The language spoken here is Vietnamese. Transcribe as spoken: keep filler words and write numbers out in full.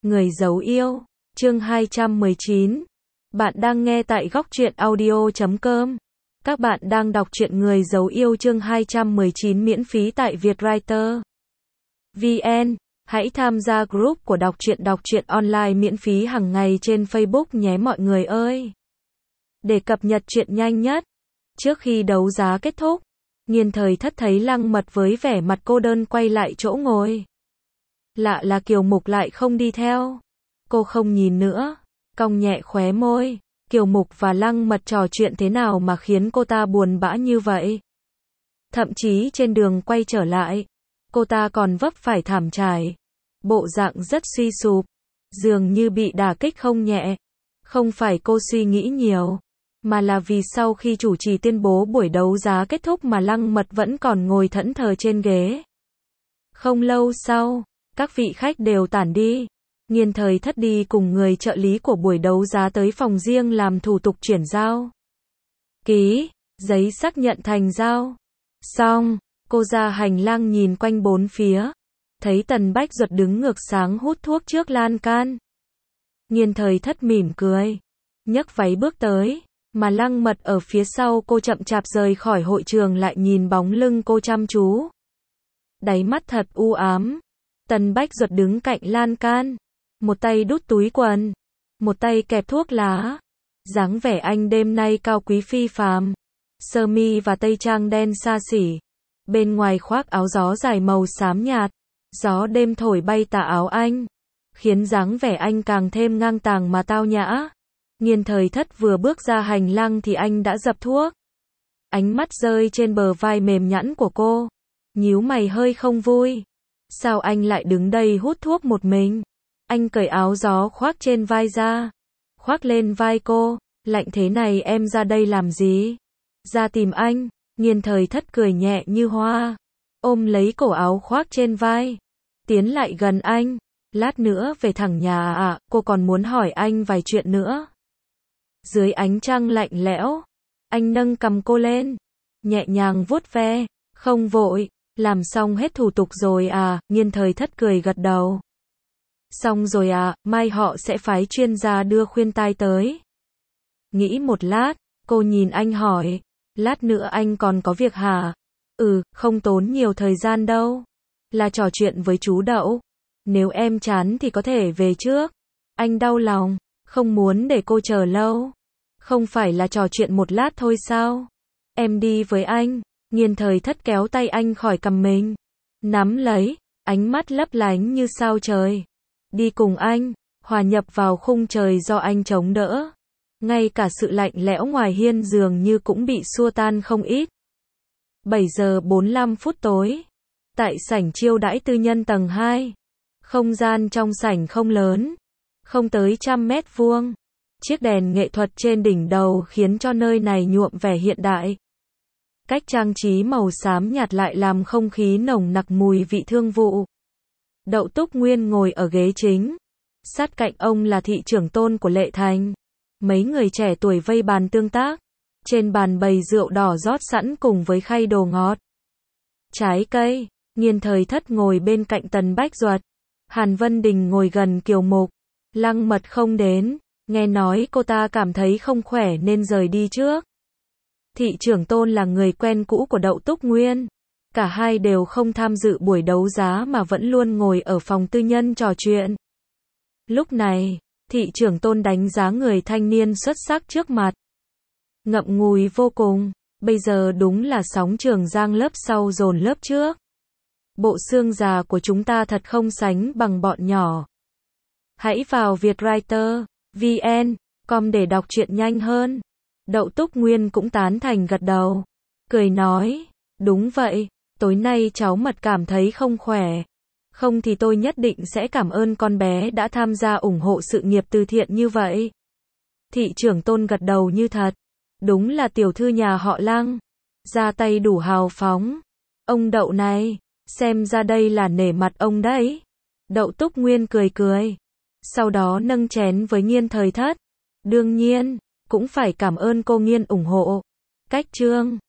Người giấu yêu, chương hai trăm mười chín. Bạn đang nghe tại góc truyện audio chấm com. Các bạn đang đọc truyện Người giấu yêu chương hai trăm mười chín miễn phí tại Vietwriter vê en. Hãy tham gia group của đọc truyện đọc truyện online miễn phí hàng ngày trên Facebook nhé mọi người ơi. Để cập nhật truyện nhanh nhất, trước khi đấu giá kết thúc, Nghiên Thời Thất thấy Lăng Mật với vẻ mặt cô đơn quay lại chỗ ngồi. Lạ là Kiều Mục lại không đi theo. Cô không nhìn nữa, cong nhẹ khóe môi. Kiều Mục và Lăng Mật trò chuyện thế nào mà khiến cô ta buồn bã như vậy? Thậm chí trên đường quay trở lại, cô ta còn vấp phải thảm trải. Bộ dạng rất suy sụp, dường như bị đả kích không nhẹ. Không phải cô suy nghĩ nhiều, mà là vì sau khi chủ trì tuyên bố buổi đấu giá kết thúc mà Lăng Mật vẫn còn ngồi thẫn thờ trên ghế. Không lâu sau, các vị khách đều tản đi. Nghiên Thời Thất đi cùng người trợ lý của buổi đấu giá tới phòng riêng làm thủ tục chuyển giao. Ký, giấy xác nhận thành giao. Xong, cô ra hành lang nhìn quanh bốn phía. Thấy Tần Bách Duật đứng ngược sáng hút thuốc trước lan can. Nghiên Thời Thất mỉm cười, nhấc váy bước tới, mà Lăng Mật ở phía sau cô chậm chạp rời khỏi hội trường lại nhìn bóng lưng cô chăm chú. Đáy mắt thật u ám. Tần Bách Duật đứng cạnh lan can, một tay đút túi quần, một tay kẹp thuốc lá. Dáng vẻ anh đêm nay cao quý phi phàm, sơ mi và tây trang đen xa xỉ, bên ngoài khoác áo gió dài màu xám nhạt. Gió đêm thổi bay tà áo anh, khiến dáng vẻ anh càng thêm ngang tàng mà tao nhã. Nghiên Thời Thất vừa bước ra hành lang thì anh đã dập thuốc. Ánh mắt rơi trên bờ vai mềm nhẵn của cô, nhíu mày hơi không vui. Sao anh lại đứng đây hút thuốc một mình? Anh cởi áo gió khoác trên vai ra, khoác lên vai cô. Lạnh thế này em ra đây làm gì? Ra tìm anh. Nghiên Thời Thất cười nhẹ như hoa, ôm lấy cổ áo khoác trên vai, tiến lại gần anh. Lát nữa về thẳng nhà à, cô còn muốn hỏi anh vài chuyện nữa. Dưới ánh trăng lạnh lẽo, anh nâng cầm cô lên, nhẹ nhàng vuốt ve. Không vội, làm xong hết thủ tục rồi à? Nghiên Thời Thất cười gật đầu. Xong rồi à, mai họ sẽ phái chuyên gia đưa khuyên tai tới. Nghĩ một lát, cô nhìn anh hỏi, lát nữa anh còn có việc hả? Ừ, không tốn nhiều thời gian đâu. Là trò chuyện với chú Đậu. Nếu em chán thì có thể về trước. Anh đau lòng, không muốn để cô chờ lâu. Không phải là trò chuyện một lát thôi sao? Em đi với anh. Nghiên Thời Thất kéo tay anh khỏi cầm mình, nắm lấy, ánh mắt lấp lánh như sao trời. Đi cùng anh, hòa nhập vào khung trời do anh chống đỡ. Ngay cả sự lạnh lẽo ngoài hiên dường như cũng bị xua tan không ít. bảy giờ bốn mươi lăm phút tối. Tại sảnh chiêu đãi tư nhân tầng hai. Không gian trong sảnh không lớn, không tới trăm mét vuông. Chiếc đèn nghệ thuật trên đỉnh đầu khiến cho nơi này nhuộm vẻ hiện đại. Cách trang trí màu xám nhạt lại làm không khí nồng nặc mùi vị thương vụ. Đậu Túc Nguyên ngồi ở ghế chính. Sát cạnh ông là thị trưởng Tôn của Lệ Thành. Mấy người trẻ tuổi vây bàn tương tác. Trên bàn bày rượu đỏ rót sẵn cùng với khay đồ ngọt, trái cây. Nghiên Thời Thất ngồi bên cạnh Tần Bách Duật. Hàn Vân Đình ngồi gần Kiều Mục. Lăng Mật không đến, nghe nói cô ta cảm thấy không khỏe nên rời đi trước. Thị trưởng Tôn là người quen cũ của Đậu Túc Nguyên. Cả hai đều không tham dự buổi đấu giá mà vẫn luôn ngồi ở phòng tư nhân trò chuyện. Lúc này, thị trưởng Tôn đánh giá người thanh niên xuất sắc trước mặt. Ngậm ngùi vô cùng, bây giờ đúng là sóng Trường Giang lớp sau dồn lớp trước. Bộ xương già của chúng ta thật không sánh bằng bọn nhỏ. Hãy vào Vietwriter vê en com để đọc truyện nhanh hơn. Đậu Túc Nguyên cũng tán thành gật đầu, cười nói, đúng vậy, tối nay cháu Mật cảm thấy không khỏe. Không thì tôi nhất định sẽ cảm ơn con bé đã tham gia ủng hộ sự nghiệp từ thiện như vậy. Thị trưởng Tôn gật đầu như thật, đúng là tiểu thư nhà họ Lăng, ra tay đủ hào phóng. Ông Đậu này, xem ra đây là nể mặt ông đấy. Đậu Túc Nguyên cười cười, sau đó nâng chén với Nghiên Thời Thất. Đương nhiên, cũng phải cảm ơn cô Nghiên ủng hộ. Cách chương